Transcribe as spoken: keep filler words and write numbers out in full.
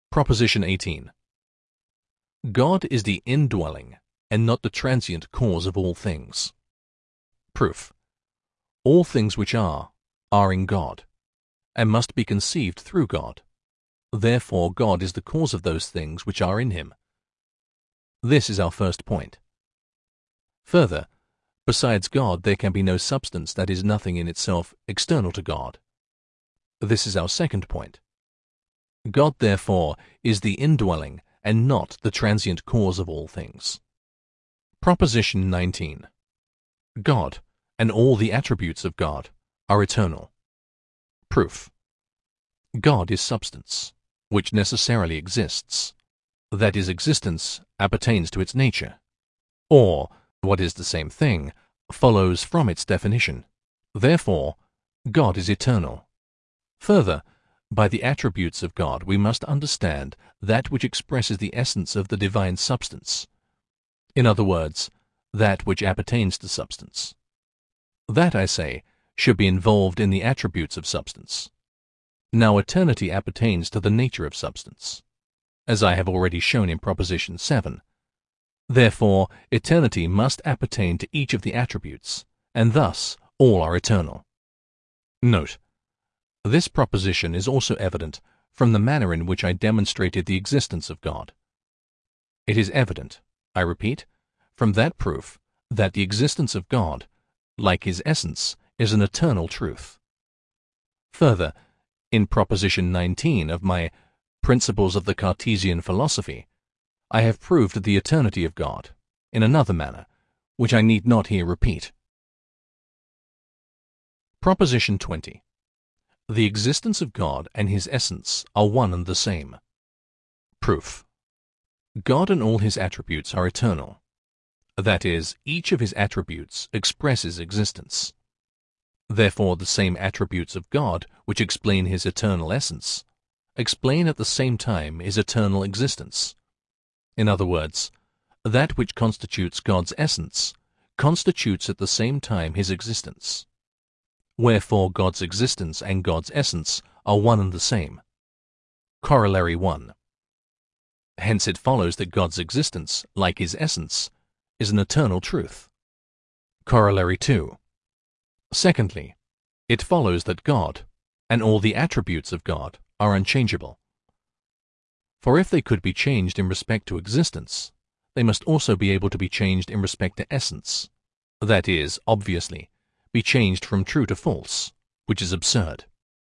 Proposition eighteen. God is the indwelling and not the transient cause of all things. Proof. All things which are, are in God, and must be conceived through God. Therefore God is the cause of those things which are in him. This is our first point. Further, besides God there can be no substance that is nothing in itself external to God. This is our second point. God, therefore, is the indwelling and not the transient cause of all things. Proposition nineteen. God, and all the attributes of God, are eternal. Proof. God is substance, which necessarily exists. That is, existence appertains to its nature, or, what is the same thing, follows from its definition. Therefore, God is eternal. Further, by the attributes of God we must understand that which expresses the essence of the divine substance. In other words, that which appertains to substance. That, I say, should be involved in the attributes of substance. Now eternity appertains to the nature of substance, as I have already shown in Proposition seven. Therefore, eternity must appertain to each of the attributes, and thus all are eternal. Note: this proposition is also evident from the manner in which I demonstrated the existence of God. It is evident, I repeat, from that proof that the existence of God, like his essence, is an eternal truth. Further, in Proposition nineteen of my Principles of the Cartesian Philosophy, I have proved the eternity of God in another manner, which I need not here repeat. Proposition twenty. The existence of God and his essence are one and the same. Proof. God and all his attributes are eternal. That is, each of his attributes expresses existence. Therefore the same attributes of God which explain his eternal essence explain at the same time his eternal existence. In other words, that which constitutes God's essence constitutes at the same time his existence. Wherefore God's existence and God's essence are one and the same. Corollary one. Hence it follows that God's existence, like his essence, is an eternal truth. Corollary two. Secondly, it follows that God, and all the attributes of God, are unchangeable. For if they could be changed in respect to existence, they must also be able to be changed in respect to essence. That is, obviously, be changed from true to false, which is absurd.